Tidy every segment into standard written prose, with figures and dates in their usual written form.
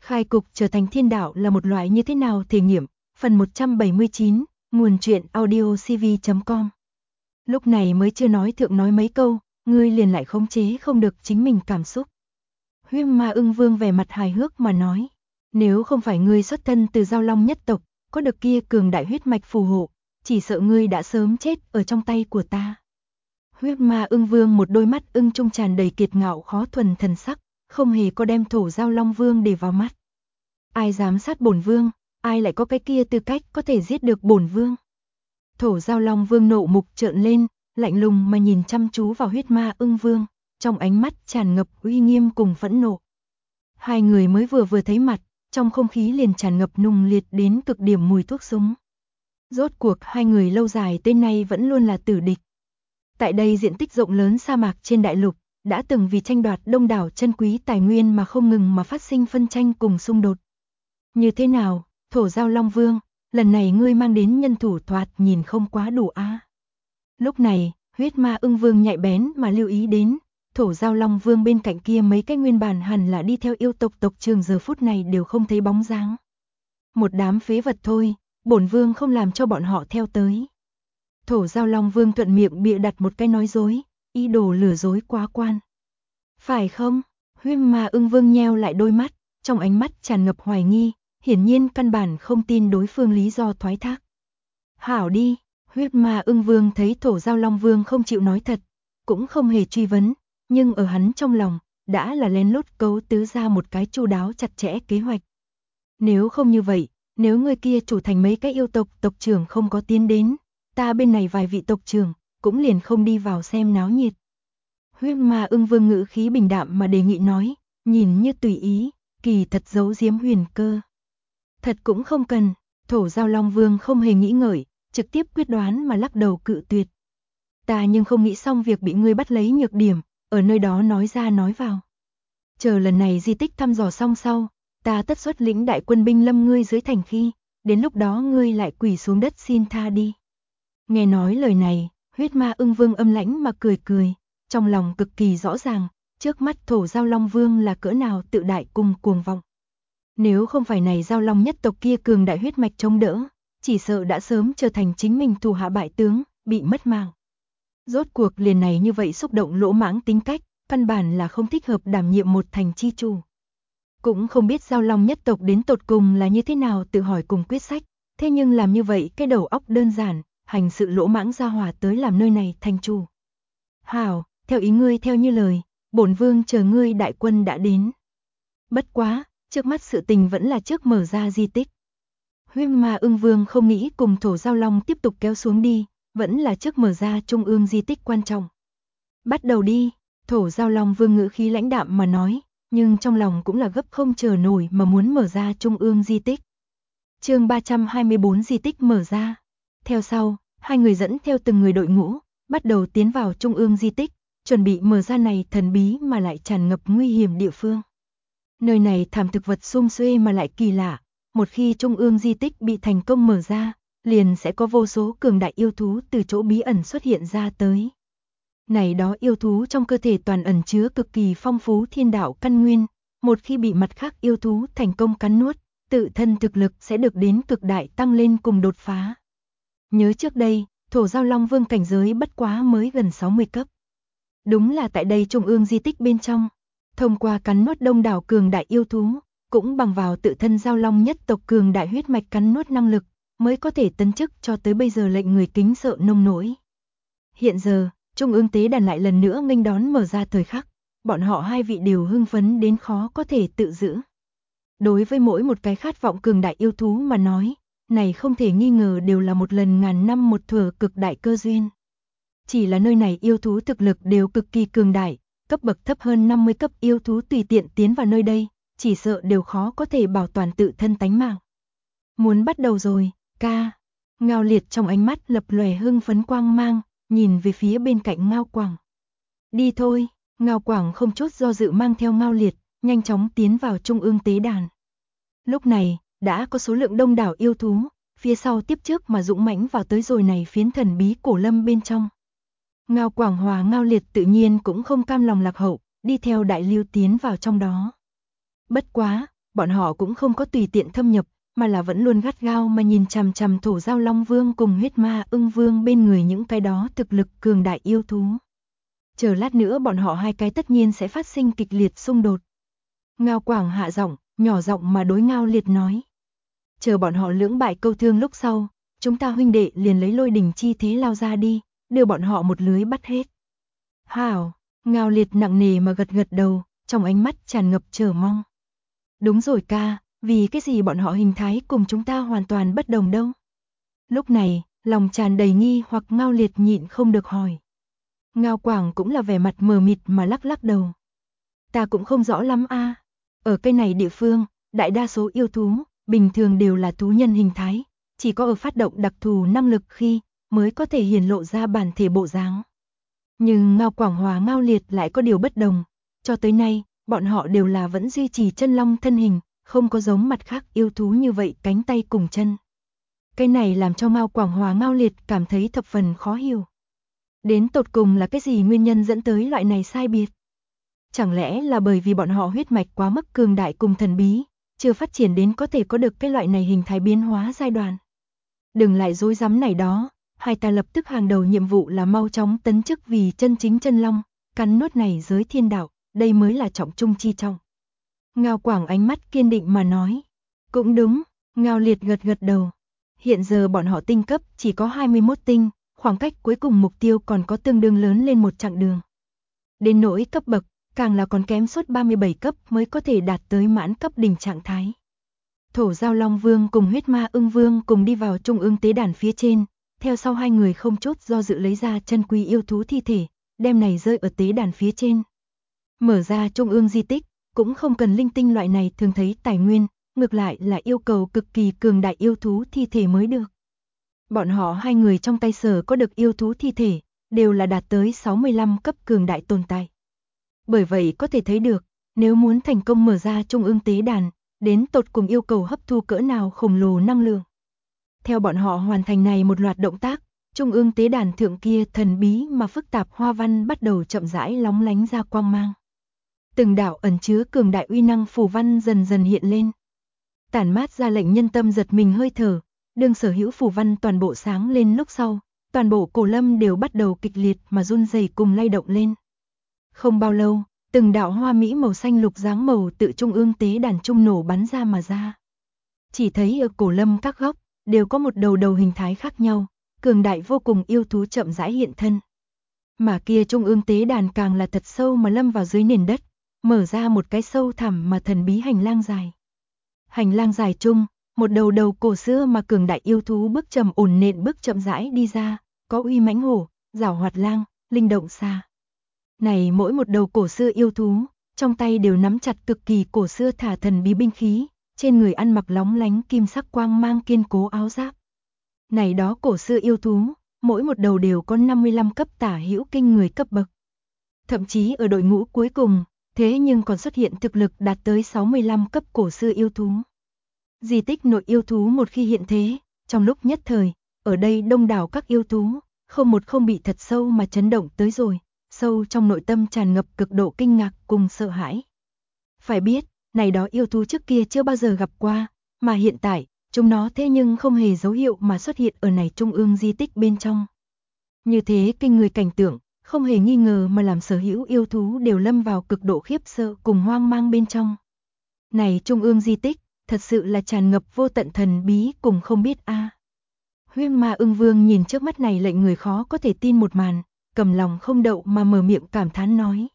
Khai cục trở thành thiên đạo là một loại như thế nào thể nghiệm, phần 179, nguồn truyện audiocv.com. Lúc này mới chưa nói thượng nói mấy câu, ngươi liền lại khống chế không được chính mình cảm xúc. Huyết Ma Ưng Vương vẻ mặt hài hước mà nói, nếu không phải ngươi xuất thân từ Giao Long nhất tộc, có được kia cường đại huyết mạch phù hộ, chỉ sợ ngươi đã sớm chết ở trong tay của ta. Huyết Ma Ưng Vương một đôi mắt ưng trung tràn đầy kiệt ngạo khó thuần thần sắc, không hề có đem Thổ Giao Long Vương để vào mắt. Ai dám sát bổn vương, ai lại có cái kia tư cách có thể giết được bổn vương? Thổ Giao Long Vương nộ mục trợn lên, lạnh lùng mà nhìn chăm chú vào Huyết Ma Ưng Vương, trong ánh mắt tràn ngập uy nghiêm cùng phẫn nộ. Hai người mới vừa thấy mặt, trong không khí liền tràn ngập nùng liệt đến cực điểm mùi thuốc súng. Rốt cuộc hai người lâu dài tới nay vẫn luôn là tử địch. Tại đây diện tích rộng lớn sa mạc trên đại lục, đã từng vì tranh đoạt đông đảo chân quý tài nguyên mà không ngừng mà phát sinh phân tranh cùng xung đột. Như thế nào, Thổ Giao Long Vương, lần này ngươi mang đến nhân thủ thoạt nhìn không quá đủ a. Lúc này, Huyết Ma Ưng Vương nhạy bén mà lưu ý đến, Thổ Giao Long Vương bên cạnh kia mấy cái nguyên bản hẳn là đi theo yêu tộc tộc trường giờ phút này đều không thấy bóng dáng. Một đám phế vật thôi, bổn vương không làm cho bọn họ theo tới. Thổ Giao Long Vương thuận miệng bịa đặt một cái nói dối, ý đồ lừa dối quá quan. Phải không? Huyết Ma Ưng Vương nheo lại đôi mắt, trong ánh mắt tràn ngập hoài nghi, hiển nhiên căn bản không tin đối phương lý do thoái thác. Hảo đi, Huyết Ma Ưng Vương thấy Thổ Giao Long Vương không chịu nói thật, cũng không hề truy vấn, nhưng ở hắn trong lòng, đã là lén lút cấu tứ ra một cái chu đáo chặt chẽ kế hoạch. Nếu không như vậy, nếu người kia chủ thành mấy cái yêu tộc tộc trưởng không có tiến đến, ta bên này vài vị tộc trưởng, cũng liền không đi vào xem náo nhiệt. Huyết Ma Ưng Vương ngữ khí bình đạm mà đề nghị nói, nhìn như tùy ý, kỳ thật giấu giếm huyền cơ. Thật cũng không cần, Thổ Giao Long Vương không hề nghĩ ngợi, trực tiếp quyết đoán mà lắc đầu cự tuyệt. Ta nhưng không nghĩ xong việc bị ngươi bắt lấy nhược điểm, ở nơi đó nói ra nói vào. Chờ lần này di tích thăm dò xong sau, ta tất xuất lĩnh đại quân binh lâm ngươi dưới thành khi, đến lúc đó ngươi lại quỳ xuống đất xin tha đi. Nghe nói lời này, Huyết Ma Ưng Vương âm lãnh mà cười cười, trong lòng cực kỳ rõ ràng, trước mắt Thổ Giao Long Vương là cỡ nào tự đại cùng cuồng vọng. Nếu không phải này Giao Long nhất tộc kia cường đại huyết mạch chống đỡ, chỉ sợ đã sớm trở thành chính mình thủ hạ bại tướng, bị mất mạng. Rốt cuộc liền này như vậy xúc động lỗ mãng tính cách, căn bản là không thích hợp đảm nhiệm một thành chi chủ. Cũng không biết Giao Long nhất tộc đến tột cùng là như thế nào tự hỏi cùng quyết sách, thế nhưng làm như vậy cái đầu óc đơn giản, hành sự lỗ mãng ra hỏa tới làm nơi này thành chủ. Hảo, theo ý ngươi theo như lời, bổn vương chờ ngươi đại quân đã đến. Bất quá, trước mắt sự tình vẫn là trước mở ra di tích. Huyết Ma Ưng Vương không nghĩ cùng Thổ Giao Long tiếp tục kéo xuống đi, vẫn là trước mở ra trung ương di tích quan trọng. Bắt đầu đi, Thổ Giao Long Vương ngữ khí lãnh đạm mà nói, nhưng trong lòng cũng là gấp không chờ nổi mà muốn mở ra trung ương di tích. Chương 324 di tích mở ra. Theo sau, hai người dẫn theo từng người đội ngũ, bắt đầu tiến vào trung ương di tích, chuẩn bị mở ra này thần bí mà lại tràn ngập nguy hiểm địa phương. Nơi này thảm thực vật sum xuê mà lại kỳ lạ, một khi trung ương di tích bị thành công mở ra, liền sẽ có vô số cường đại yêu thú từ chỗ bí ẩn xuất hiện ra tới. Này đó yêu thú trong cơ thể toàn ẩn chứa cực kỳ phong phú thiên đạo căn nguyên, một khi bị mặt khác yêu thú thành công cắn nuốt, tự thân thực lực sẽ được đến cực đại tăng lên cùng đột phá. Nhớ trước đây, Thổ Giao Long Vương cảnh giới bất quá mới gần 60 cấp. Đúng là tại đây trung ương di tích bên trong, thông qua cắn nuốt đông đảo cường đại yêu thú, cũng bằng vào tự thân Giao Long nhất tộc cường đại huyết mạch cắn nuốt năng lực, mới có thể tấn chức cho tới bây giờ lệnh người kính sợ nông nỗi. Hiện giờ, trung ương tế đàn lại lần nữa nghênh đón mở ra thời khắc, bọn họ hai vị đều hưng phấn đến khó có thể tự giữ. Đối với mỗi một cái khát vọng cường đại yêu thú mà nói, này không thể nghi ngờ đều là một lần ngàn năm một thuở cực đại cơ duyên. Chỉ là nơi này yêu thú thực lực đều cực kỳ cường đại, cấp bậc thấp hơn 50 cấp yêu thú tùy tiện tiến vào nơi đây, chỉ sợ đều khó có thể bảo toàn tự thân tánh mạng. Muốn bắt đầu rồi, ca. Ngao Liệt trong ánh mắt lập lòe hưng phấn quang mang, nhìn về phía bên cạnh Ngao Quảng. Đi thôi, Ngao Quảng không chút do dự mang theo Ngao Liệt, nhanh chóng tiến vào trung ương tế đàn. Lúc này, đã có số lượng đông đảo yêu thú, phía sau tiếp trước mà dũng mãnh vào tới rồi này phiến thần bí cổ lâm bên trong. Ngao Quảng hòa Ngao Liệt tự nhiên cũng không cam lòng lạc hậu, đi theo đại lưu tiến vào trong đó. Bất quá, bọn họ cũng không có tùy tiện thâm nhập, mà là vẫn luôn gắt gao mà nhìn chằm chằm Thổ Giao Long Vương cùng Huyết Ma Ưng Vương bên người những cái đó thực lực cường đại yêu thú. Chờ lát nữa bọn họ hai cái tất nhiên sẽ phát sinh kịch liệt xung đột. Ngao Quảng hạ giọng, nhỏ giọng mà đối Ngao Liệt nói. Chờ bọn họ lưỡng bại câu thương lúc sau, chúng ta huynh đệ liền lấy lôi đỉnh chi thế lao ra đi, đưa bọn họ một lưới bắt hết. Hảo, Ngao Liệt nặng nề mà gật gật đầu, trong ánh mắt tràn ngập chờ mong. Đúng rồi ca, vì cái gì bọn họ hình thái cùng chúng ta hoàn toàn bất đồng đâu. Lúc này, lòng tràn đầy nghi hoặc Ngao Liệt nhịn không được hỏi. Ngao Quảng cũng là vẻ mặt mờ mịt mà lắc lắc đầu. Ta cũng không rõ lắm a. Ở cây này địa phương, đại đa số yêu thú, bình thường đều là thú nhân hình thái, chỉ có ở phát động đặc thù năng lực khi, mới có thể hiển lộ ra bản thể bộ dáng. Nhưng Ngao Quảng Hòa Ngao Liệt lại có điều bất đồng, cho tới nay, bọn họ đều là vẫn duy trì chân long thân hình, không có giống mặt khác yêu thú như vậy cánh tay cùng chân. Cái này làm cho Ngao Quảng Hòa Ngao Liệt cảm thấy thập phần khó hiểu. Đến tột cùng là cái gì nguyên nhân dẫn tới loại này sai biệt? Chẳng lẽ là bởi vì bọn họ huyết mạch quá mức cường đại cùng thần bí, chưa phát triển đến có thể có được cái loại này hình thái biến hóa giai đoạn? Đừng lại dối rắm này đó, hai ta lập tức hàng đầu nhiệm vụ là mau chóng tấn chức vì chân chính chân long, cắn nuốt này giới thiên đạo, đây mới là trọng trung chi trọng. Ngao Quảng ánh mắt kiên định mà nói. Cũng đúng, Ngao Liệt gật gật đầu. Hiện giờ bọn họ tinh cấp chỉ có 21 tinh, khoảng cách cuối cùng mục tiêu còn có tương đương lớn lên một chặng đường. Đến nỗi cấp bậc, càng là còn kém suốt 37 cấp mới có thể đạt tới mãn cấp đỉnh trạng thái. Thổ Giao Long Vương cùng Huyết Ma Ưng Vương cùng đi vào trung ương tế đàn phía trên, theo sau hai người không chút do dự lấy ra chân quý yêu thú thi thể, đem này rơi ở tế đàn phía trên. Mở ra trung ương di tích, cũng không cần linh tinh loại này thường thấy tài nguyên, ngược lại là yêu cầu cực kỳ cường đại yêu thú thi thể mới được. Bọn họ hai người trong tay sở có được yêu thú thi thể, đều là đạt tới 65 cấp cường đại tồn tại. Bởi vậy có thể thấy được, nếu muốn thành công mở ra trung ương tế đàn, đến tột cùng yêu cầu hấp thu cỡ nào khổng lồ năng lượng. Theo bọn họ hoàn thành này một loạt động tác, trung ương tế đàn thượng kia thần bí mà phức tạp hoa văn bắt đầu chậm rãi lóng lánh ra quang mang. Từng đạo ẩn chứa cường đại uy năng phù văn dần dần hiện lên. Tản mát ra lệnh nhân tâm giật mình hơi thở, đương sở hữu phù văn toàn bộ sáng lên lúc sau, toàn bộ cổ lâm đều bắt đầu kịch liệt mà run rẩy cùng lay động lên. Không bao lâu, từng đạo hoa mỹ màu xanh lục dáng màu tự trung ương tế đàn trung nổ bắn ra mà ra. Chỉ thấy ở cổ lâm các góc, đều có một đầu đầu hình thái khác nhau, cường đại vô cùng yêu thú chậm rãi hiện thân. Mà kia trung ương tế đàn càng là thật sâu mà lâm vào dưới nền đất, mở ra một cái sâu thẳm mà thần bí hành lang dài. Hành lang dài chung, một đầu đầu cổ xưa mà cường đại yêu thú bước trầm ổn nện bước chậm rãi đi ra, có uy mãnh hổ, giảo hoạt lang, linh động xa. Này mỗi một đầu cổ xưa yêu thú, trong tay đều nắm chặt cực kỳ cổ xưa thả thần bí binh khí, trên người ăn mặc lóng lánh kim sắc quang mang kiên cố áo giáp. Này đó cổ xưa yêu thú, mỗi một đầu đều có 55 cấp tả hữu kinh người cấp bậc. Thậm chí ở đội ngũ cuối cùng, thế nhưng còn xuất hiện thực lực đạt tới 65 cấp cổ xưa yêu thú. Di tích nội yêu thú một khi hiện thế, trong lúc nhất thời, ở đây đông đảo các yêu thú, không một không bị thật sâu mà chấn động tới rồi, sâu trong nội tâm tràn ngập cực độ kinh ngạc cùng sợ hãi. Phải biết, này đó yêu thú trước kia chưa bao giờ gặp qua, mà hiện tại, chúng nó thế nhưng không hề dấu hiệu mà xuất hiện ở này trung ương di tích bên trong. Như thế kinh người cảnh tượng, không hề nghi ngờ mà làm sở hữu yêu thú đều lâm vào cực độ khiếp sợ cùng hoang mang bên trong. Này trung ương di tích, thật sự là tràn ngập vô tận thần bí cùng không biết a. Huyết Ma Ưng Vương nhìn trước mắt này lệnh người khó có thể tin một màn, cầm lòng không đậu mà mở miệng cảm thán nói.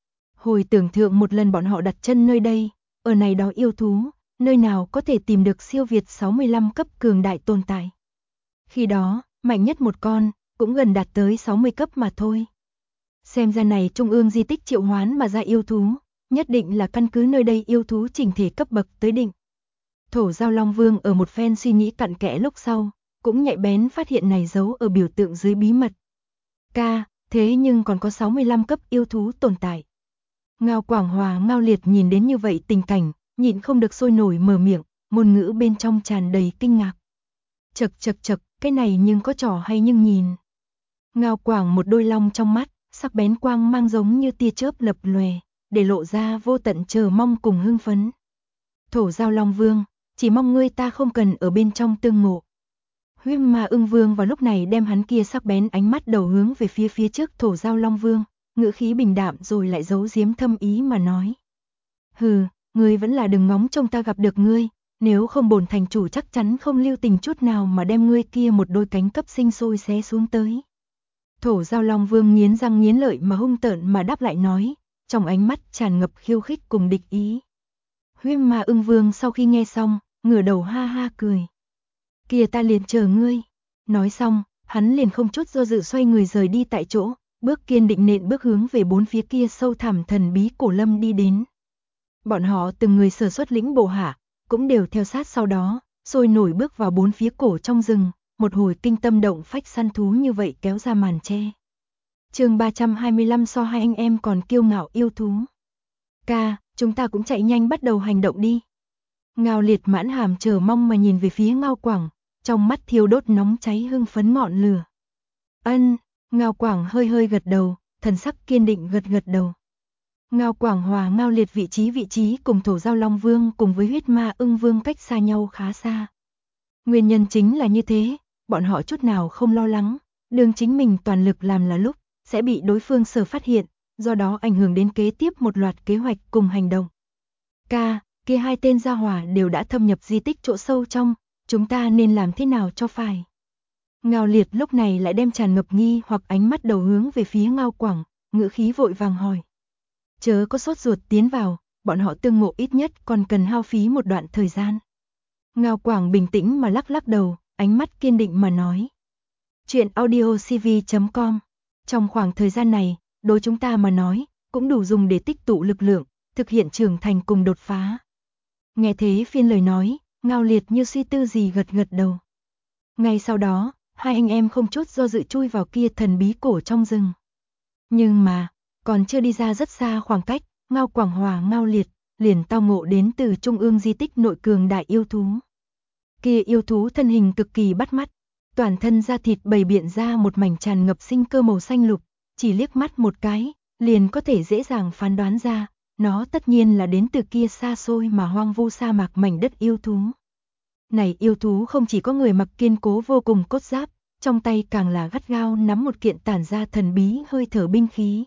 Hồi tưởng thượng một lần bọn họ đặt chân nơi đây, ở này đó yêu thú, nơi nào có thể tìm được siêu việt 65 cấp cường đại tồn tại. Khi đó, mạnh nhất một con, cũng gần đạt tới 60 cấp mà thôi. Xem ra này trung ương di tích triệu hoán mà ra yêu thú, nhất định là căn cứ nơi đây yêu thú chỉnh thể cấp bậc tới định. Thổ Giao Long Vương ở một phen suy nghĩ cặn kẽ lúc sau, cũng nhạy bén phát hiện này giấu ở biểu tượng dưới bí mật. Ca, thế nhưng còn có 65 cấp yêu thú tồn tại. Ngao Quảng Hòa Ngao Liệt nhìn đến như vậy tình cảnh, nhịn không được sôi nổi mở miệng, ngôn ngữ bên trong tràn đầy kinh ngạc. Chậc chậc chậc, cái này nhưng có trò hay nhưng nhìn. Ngao Quảng một đôi long trong mắt, sắc bén quang mang giống như tia chớp lập lòe, để lộ ra vô tận chờ mong cùng hưng phấn. Thổ Giao Long Vương, chỉ mong ngươi ta không cần ở bên trong tương ngộ. Huyết Ma Ưng Vương vào lúc này đem hắn kia sắc bén ánh mắt đầu hướng về phía trước Thổ Giao Long Vương, ngữ khí bình đạm rồi lại giấu giếm thâm ý mà nói. Hừ, ngươi vẫn là đừng ngóng trông ta gặp được ngươi, nếu không bổn thành chủ chắc chắn không lưu tình chút nào mà đem ngươi kia một đôi cánh cấp sinh sôi xé xuống tới. Thổ Giao Long Vương nghiến răng nghiến lợi mà hung tợn mà đáp lại nói, trong ánh mắt tràn ngập khiêu khích cùng địch ý. Huyết Ma Ưng Vương sau khi nghe xong, ngửa đầu ha ha cười. Kìa ta liền chờ ngươi. Nói xong, hắn liền không chút do dự xoay người rời đi tại chỗ, bước kiên định nện bước hướng về bốn phía kia sâu thẳm thần bí cổ lâm đi đến. Bọn họ từng người sở xuất lĩnh bộ hạ, cũng đều theo sát sau đó, sôi nổi bước vào bốn phía cổ trong rừng, một hồi kinh tâm động phách săn thú như vậy kéo ra màn che. Chương 325 so hai anh em còn kiêu ngạo yêu thú. Ca, chúng ta cũng chạy nhanh bắt đầu hành động đi. Ngao Liệt mãn hàm chờ mong mà nhìn về phía Ngao Quảng, trong mắt thiêu đốt nóng cháy hưng phấn ngọn lửa. Ân, Ngao Quảng hơi hơi gật đầu, thần sắc kiên định gật đầu. Ngao Quảng hòa Ngao Liệt vị trí cùng Thổ Giao Long Vương cùng với Huyết Ma Ưng Vương cách xa nhau khá xa. Nguyên nhân chính là như thế, bọn họ chút nào không lo lắng, đường chính mình toàn lực làm là lúc, sẽ bị đối phương sở phát hiện, do đó ảnh hưởng đến kế tiếp một loạt kế hoạch cùng hành động. Ca, kia hai tên gia hỏa đều đã thâm nhập di tích chỗ sâu trong, chúng ta nên làm thế nào cho phải? Ngao Liệt lúc này lại đem tràn ngập nghi hoặc ánh mắt đầu hướng về phía Ngao Quảng, ngữ khí vội vàng hỏi. Chớ có sốt ruột tiến vào, bọn họ tương ngộ ít nhất còn cần hao phí một đoạn thời gian. Ngao Quảng bình tĩnh mà lắc đầu, ánh mắt kiên định mà nói. Chuyện audiocv.com. Trong khoảng thời gian này, đối chúng ta mà nói, cũng đủ dùng để tích tụ lực lượng, thực hiện trưởng thành cùng đột phá. Nghe thế phiên lời nói, Ngao Liệt như suy tư gì gật đầu. Ngay sau đó, hai anh em không chút do dự chui vào kia thần bí cổ trong rừng. Nhưng mà, còn chưa đi ra rất xa khoảng cách, Ngao Quảng hòa Ngao Liệt liền tao ngộ đến từ trung ương di tích nội cường đại yêu thú. Kia yêu thú thân hình cực kỳ bắt mắt, toàn thân da thịt bày biện ra một mảnh tràn ngập sinh cơ màu xanh lục, chỉ liếc mắt một cái, liền có thể dễ dàng phán đoán ra, nó tất nhiên là đến từ kia xa xôi mà hoang vu sa mạc mảnh đất yêu thú. Này yêu thú không chỉ có người mặc kiên cố vô cùng cốt giáp, trong tay càng là gắt gao nắm một kiện tản ra thần bí hơi thở binh khí.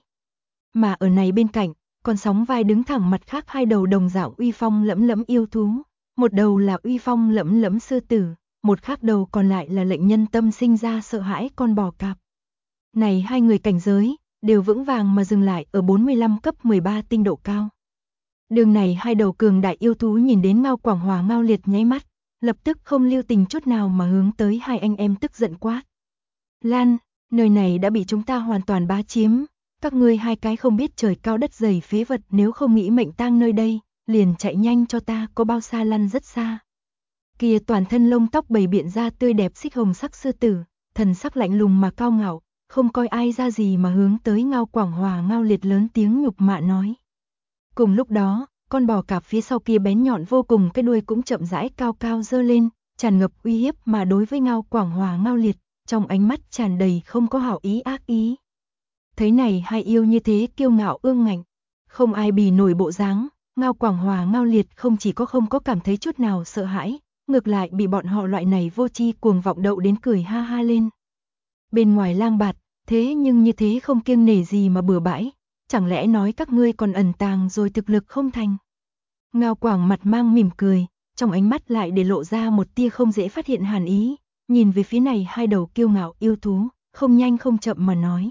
Mà ở này bên cạnh, còn sóng vai đứng thẳng mặt khác hai đầu đồng dạng uy phong lẫm lẫm yêu thú, một đầu là uy phong lẫm lẫm sư tử, một khác đầu còn lại là lệnh nhân tâm sinh ra sợ hãi con bò cạp. Này hai người cảnh giới, đều vững vàng mà dừng lại ở 45 cấp 13 tinh độ cao. Đường này hai đầu cường đại yêu thú nhìn đến Ngao Quảng hòa Ngao Liệt nháy mắt, lập tức không lưu tình chút nào mà hướng tới hai anh em tức giận quát. Lan, nơi này đã bị chúng ta hoàn toàn bá chiếm, các ngươi hai cái không biết trời cao đất dày phế vật nếu không nghĩ mệnh tang nơi đây, liền chạy nhanh cho ta, có bao xa lăn rất xa. Kia toàn thân lông tóc bầy biện ra tươi đẹp xích hồng sắc sư tử, thần sắc lạnh lùng mà cao ngạo, không coi ai ra gì mà hướng tới Ngao Quảng hòa Ngao Liệt lớn tiếng nhục mạ nói. Cùng lúc đó, con bò cạp phía sau kia bén nhọn vô cùng cái đuôi cũng chậm rãi cao cao giơ lên, tràn ngập uy hiếp mà đối với Ngao Quảng hòa Ngao Liệt, trong ánh mắt tràn đầy không có hảo ý ác ý. Thấy này hai yêu như thế kiêu ngạo ương ngạnh, không ai bì nổi bộ dáng, Ngao Quảng hòa Ngao Liệt không chỉ có không có cảm thấy chút nào sợ hãi, ngược lại bị bọn họ loại này vô tri cuồng vọng đậu đến cười ha ha lên. Bên ngoài lang bạt, thế nhưng như thế không kiêng nể gì mà bừa bãi, chẳng lẽ nói các ngươi còn ẩn tàng rồi thực lực không thành. Ngao Quảng mặt mang mỉm cười, trong ánh mắt lại để lộ ra một tia không dễ phát hiện hàn ý, nhìn về phía này hai đầu kiêu ngạo yêu thú, không nhanh không chậm mà nói.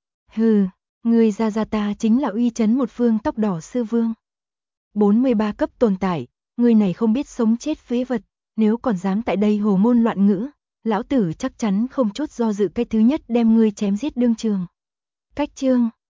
Hừ, ngươi ra ta chính là uy chấn một phương tóc đỏ sư vương. 43 cấp tồn tại, ngươi này không biết sống chết phế vật, nếu còn dám tại đây hồ ngôn loạn ngữ, lão tử chắc chắn không chút do dự cái thứ nhất đem ngươi chém giết đương trường. Cách chương